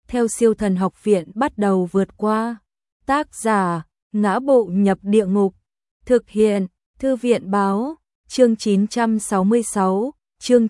theo Siêu Thần Học Viện bắt đầu vượt qua. Tác giả: Ngã Bộ Nhập Địa Ngục. Thực hiện: Thư viện báo. Chương 966, chương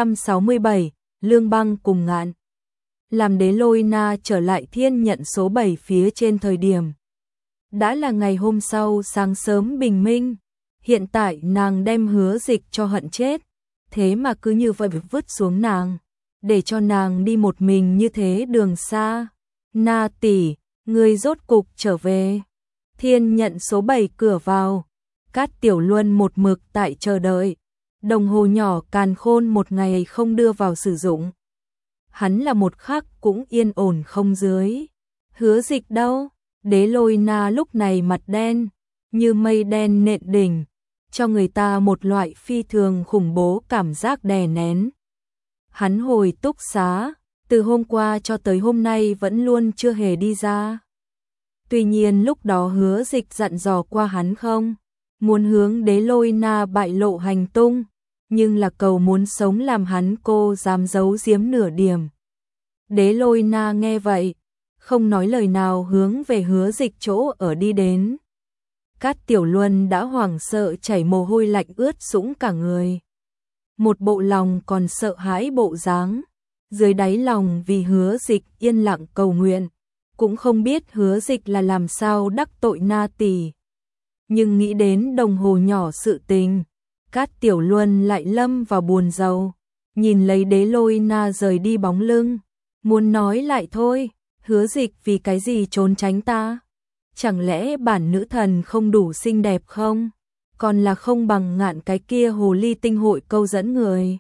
967, Lương Băng cùng Ngạn. Làm Đế Lôi Na trở lại thiên nhận số 7 phía trên thời điểm đã là ngày hôm sau sáng sớm bình minh. Hiện tại nàng đem Hứa Dịch cho hận chết, thế mà cứ như vậy vứt xuống nàng, để cho nàng đi một mình như thế đường xa. Na tỷ, người rốt cục trở về. Thiên nhận số 7 cửa vào, Cát Tiểu Luân một mực tại chờ đợi. Đồng hồ nhỏ càn khôn một ngày không đưa vào sử dụng, hắn là một khắc cũng yên ổn không dưới. Hứa Dịch đâu? Đế Lôi Na lúc này mặt đen như mây đen nện đỉnh, cho người ta một loại phi thường khủng bố cảm giác đè nén. Hắn hồi túc xá, từ hôm qua cho tới hôm nay vẫn luôn chưa hề đi ra. Tuy nhiên lúc đó Hứa Dịch dặn dò qua hắn không muốn hướng Đế Lôi Na bại lộ hành tung, nhưng là cầu muốn sống làm hắn cô dám giấu giếm nửa điểm. Đế Lôi Na nghe vậy, không nói lời nào hướng về Hứa Dịch chỗ ở đi đến. Cát Tiểu Luân đã hoảng sợ chảy mồ hôi lạnh ướt sũng cả người. Một bộ lòng còn sợ hãi bộ dáng, dưới đáy lòng vì Hứa Dịch yên lặng cầu nguyện, cũng không biết Hứa Dịch là làm sao đắc tội Na tỷ. Nhưng nghĩ đến đồng hồ nhỏ sự tình, Cát Tiểu Luân lại lâm vào buồn rầu, nhìn lấy Đế Lôi Na rời đi bóng lưng, muốn nói lại thôi, Hứa Dịch vì cái gì trốn tránh ta? Chẳng lẽ bản nữ thần không đủ xinh đẹp không? Còn là không bằng Ngạn cái kia hồ ly tinh hội câu dẫn người.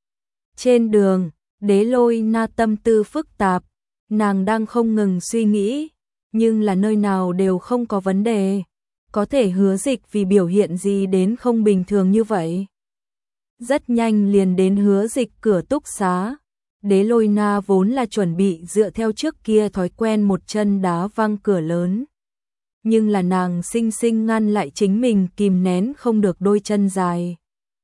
Trên đường, Đế Lôi Na tâm tư phức tạp, nàng đang không ngừng suy nghĩ, nhưng là nơi nào đều không có vấn đề. Có thể Hứa Dịch vì biểu hiện gì đến không bình thường như vậy? Rất nhanh liền đến Hứa Dịch cửa túc xá. Đế Lôi Na vốn là chuẩn bị dựa theo trước kia thói quen một chân đá văng cửa lớn, nhưng là nàng sinh sinh ngăn lại chính mình kìm nén không được đôi chân dài.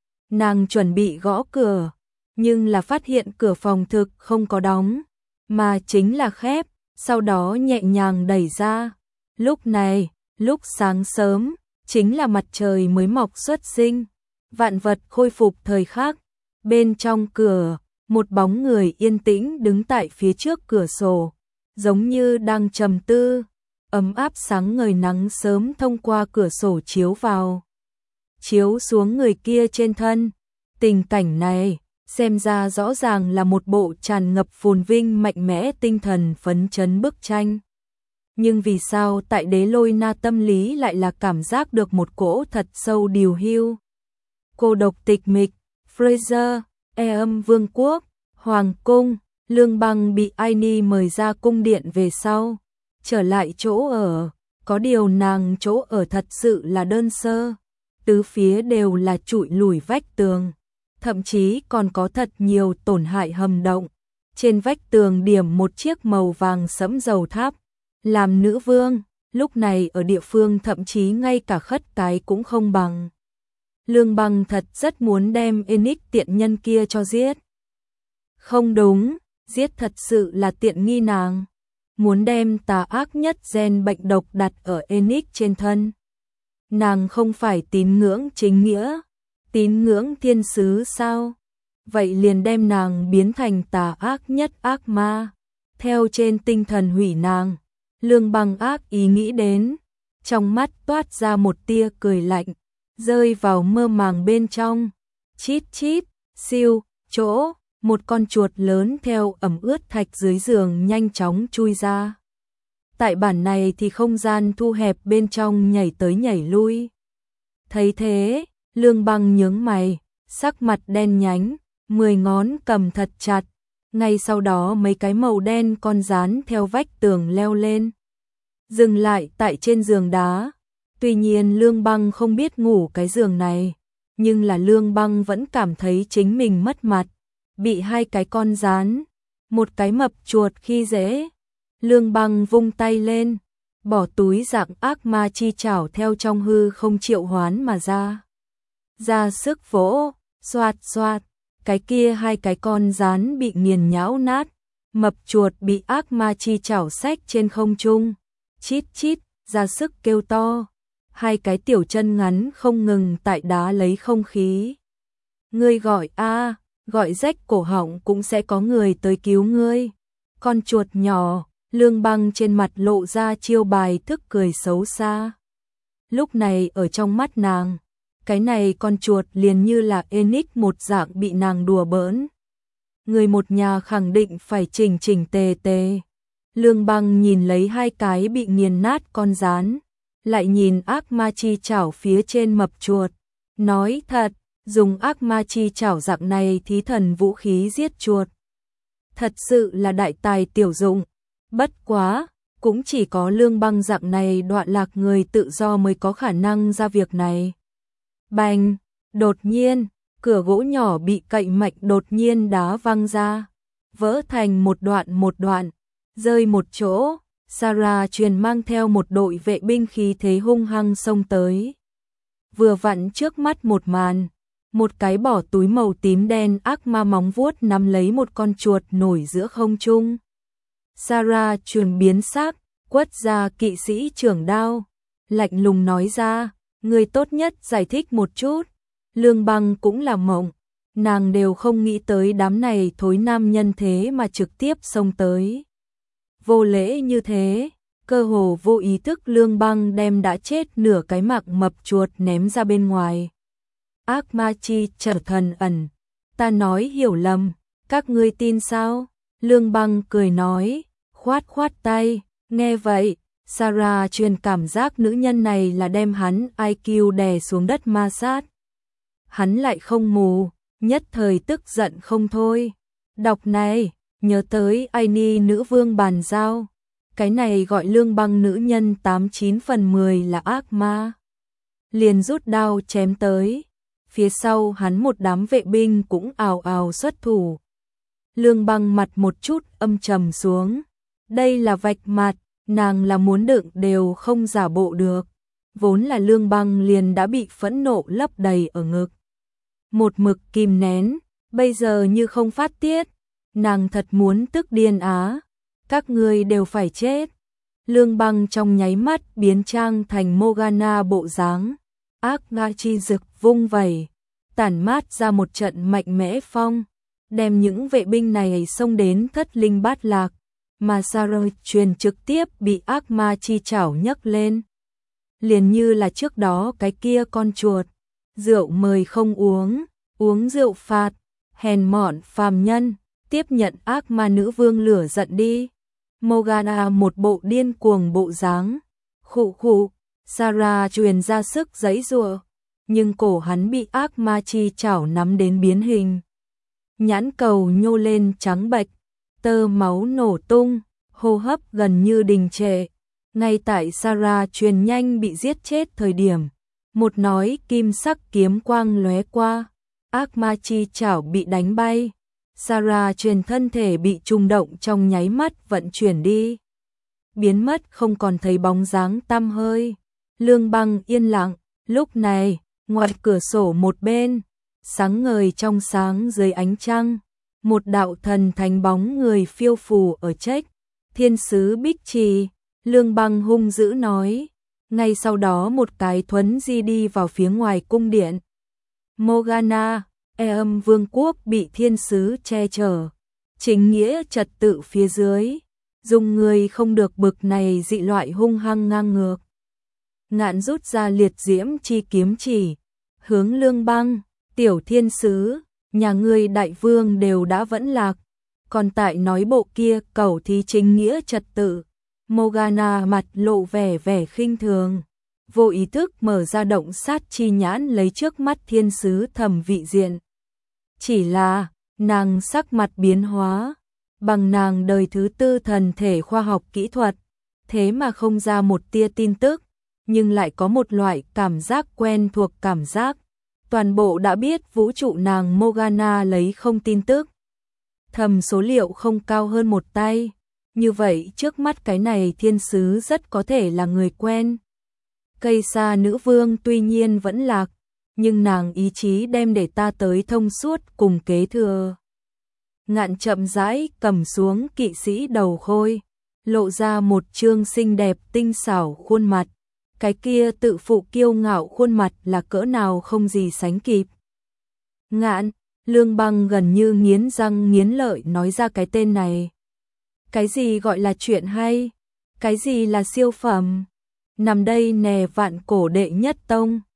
Nàng chuẩn bị gõ cửa, nhưng là phát hiện cửa phòng thực không có đóng, mà chính là khép, sau đó nhẹ nhàng đẩy ra. Lúc này, lúc sáng sớm, chính là mặt trời mới mọc xuất sinh, vạn vật khôi phục thời khắc. Bên trong cửa, một bóng người yên tĩnh đứng tại phía trước cửa sổ, giống như đang trầm tư. Ấm áp sáng ngời nắng sớm thông qua cửa sổ chiếu vào, chiếu xuống người kia trên thân. Tình cảnh này, xem ra rõ ràng là một bộ tràn ngập phồn vinh mạnh mẽ tinh thần phấn chấn bức tranh. Nhưng vì sao tại Đế Lôi Na tâm lý lại là cảm giác được một cỗ thật sâu điều hưu, cô độc tịch mịch. Fraser, Âm Vương quốc, Hoàng cung, Lương Băng bị Aini mời ra cung điện về sau, trở lại chỗ ở, có điều nàng chỗ ở thật sự là đơn sơ, tứ phía đều là trụi lủi vách tường, thậm chí còn có thật nhiều tổn hại hầm động. Trên vách tường điểm một chiếc màu vàng sẫm dầu tháp. Làm nữ vương, lúc này ở địa phương thậm chí ngay cả khất cái cũng không bằng. Lương Băng thật rất muốn đem Enix tiện nhân kia cho giết. Không đúng, giết thật sự là tiện nghi nàng. Muốn đem tà ác nhất gen bệnh độc đặt ở Enix trên thân. Nàng không phải tín ngưỡng chính nghĩa, tín ngưỡng thiên sứ sao? Vậy liền đem nàng biến thành tà ác nhất ác ma, theo trên tinh thần hủy nàng. Lương Băng ác ý nghĩ đến, trong mắt toát ra một tia cười lạnh, rơi vào mơ màng bên trong. Chít chít, siêu, chỗ, một con chuột lớn theo ẩm ướt thạch dưới giường nhanh chóng chui ra. Tại bản này thì không gian thu hẹp bên trong nhảy tới nhảy lui. Thấy thế, Lương Băng nhướng mày, sắc mặt đen nhánh, 10 ngón cầm thật chặt. Ngay sau đó mấy cái màu đen con rán theo vách tường leo lên, dừng lại tại trên giường đá. Tuy nhiên Lương Băng không biết ngủ cái giường này, nhưng là Lương Băng vẫn cảm thấy chính mình mất mặt, bị hai cái con rán, một cái mập chuột khi dễ. Lương Băng vung tay lên, bỏ túi dạng ác ma chi chảo theo trong hư không triệu hoán mà ra. Ra sức vỗ, xoạt xoạt, cái kia hai cái con rán bị nghiền nhão nát, Mập chuột bị ác ma chi chảo xách trên không trung, chít chít, ra sức kêu to. Hai cái tiểu chân ngắn không ngừng tại đá lấy không khí. Ngươi gọi a, gọi rách cổ họng cũng sẽ có người tới cứu ngươi. Con chuột nhỏ, Lương Băng trên mặt lộ ra chiêu bài thức cười xấu xa. Lúc này ở trong mắt nàng, cái này con chuột liền như là Enix một dạng bị nàng đùa bỡn. Người một nhà khẳng định phải chỉnh chỉnh tề tề. Lương Băng nhìn lấy hai cái bị nghiền nát con rán, lại nhìn ác ma chi chảo phía trên mập chuột, nói thật, dùng ác ma chi chảo dạng này thí thần vũ khí giết chuột. Thật sự là đại tài tiểu dụng, bất quá, cũng chỉ có Lương Băng dạng này đoạn lạc người tự do mới có khả năng ra việc này. Bành, đột nhiên, cửa gỗ nhỏ bị cậy mạnh đột nhiên đá văng ra, vỡ thành một đoạn, rơi một chỗ. Sarah truyền mang theo một đội vệ binh khí thế hung hăng xông tới. Vừa vặn trước mắt một màn, một cái bỏ túi màu tím đen ác ma móng vuốt nắm lấy một con chuột nổi giữa không trung. Sarah truyền biến sắc, quất ra kỵ sĩ trưởng đao, lạnh lùng nói ra, người tốt nhất giải thích một chút. Lương Băng cũng là mộng, nàng đều không nghĩ tới đám này thối nam nhân thế mà trực tiếp xông tới. Vô lễ như thế, cơ hồ vô ý thức Lương Băng đem đã chết nửa cái mặc mập chuột ném ra bên ngoài. Ác ma chi trở thần ẩn, ta nói hiểu lầm, các ngươi tin sao? Lương Băng cười nói, khoát khoát tay, nghe vậy, Sarah truyền cảm giác nữ nhân này là đem hắn IQ đè xuống đất ma sát. Hắn lại không mù, nhất thời tức giận không thôi. Đọc này, nhớ tới Aini nữ vương bàn giao, cái này gọi Lương Băng nữ nhân 89 phần 10 là ác ma. Liền rút đao chém tới, phía sau hắn một đám vệ binh cũng ào ào xuất thủ. Lương Băng mặt một chút âm trầm xuống, đây là vạch mặt, nàng là muốn đựng đều không giả bộ được. Vốn là Lương Băng liền đã bị phẫn nộ lấp đầy ở ngực. Một mực kìm nén, bây giờ như không phát tiết, nàng thật muốn tức điên á, các ngươi đều phải chết. Lương Băng trong nháy mắt biến trang thành Morgana bộ dáng, ác ma chi dực vung vẩy, tản mát ra một trận mạnh mẽ phong, đem những vệ binh này xông đến thất linh bát lạc, mà Sarah truyền trực tiếp bị ác ma chi chảo nhấc lên. Liền như là trước đó cái kia con chuột, rượu mời không uống, uống rượu phạt, hèn mọn phàm nhân, tiếp nhận ác ma nữ vương lửa giận đi. Morgana một bộ điên cuồng bộ dáng, khụ khụ, Sarah truyền ra sức giãy giụa, nhưng cổ hắn bị ác ma chi chảo nắm đến biến hình. Nhãn cầu nhô lên trắng bệch, tơ máu nổ tung, hô hấp gần như đình trệ. Ngay tại Sarah truyền nhanh bị giết chết thời điểm, một nói kim sắc kiếm quang lóe qua, ác ma chi chảo bị đánh bay. Sarah truyền thân thể bị trùng động trong nháy mắt vận chuyển đi, biến mất không còn thấy bóng dáng tăm hơi. Lương Băng yên lặng, lúc này, ngoài cửa sổ một bên, sáng ngời trong sáng dưới ánh trăng, một đạo thần thánh bóng người phiêu phù ở trách thiên sứ Bích Trì. Lương Băng hung dữ nói, ngay sau đó một cái thuấn di đi vào phía ngoài cung điện. Morgana, Âm Vương quốc bị thiên sứ che chở, chính nghĩa trật tự phía dưới, dùng người không được bực này dị loại hung hăng ngang ngược. Ngạn rút ra liệt diễm chi kiếm chỉ, hướng Lương Băng, tiểu thiên sứ, nhà ngươi đại vương đều đã vẫn lạc, còn tại nói bộ kia cầu thí chính nghĩa trật tự. Morgana mặt lộ vẻ khinh thường, vô ý thức mở ra động sát chi nhãn lấy trước mắt thiên sứ thẩm vị diện. Chỉ là, nàng sắc mặt biến hóa, bằng nàng đời thứ tư thần thể khoa học kỹ thuật, thế mà không ra một tia tin tức, nhưng lại có một loại cảm giác quen thuộc cảm giác. Toàn bộ đã biết vũ trụ nàng Morgana lấy không tin tức. Thầm số liệu không cao hơn một tay. Như vậy trước mắt cái này thiên sứ rất có thể là người quen. Cây sa nữ vương tuy nhiên vẫn lạc, nhưng nàng ý chí đem để ta tới thông suốt cùng kế thừa. Ngạn chậm rãi cầm xuống kỵ sĩ đầu khôi, lộ ra một trương xinh đẹp tinh xảo khuôn mặt. Cái kia tự phụ kiêu ngạo khuôn mặt là cỡ nào không gì sánh kịp. Ngạn, Lương Băng gần như nghiến răng nghiến lợi nói ra cái tên này. Cái gì gọi là chuyện hay? Cái gì là siêu phẩm? Nằm đây nè vạn cổ đệ nhất tông.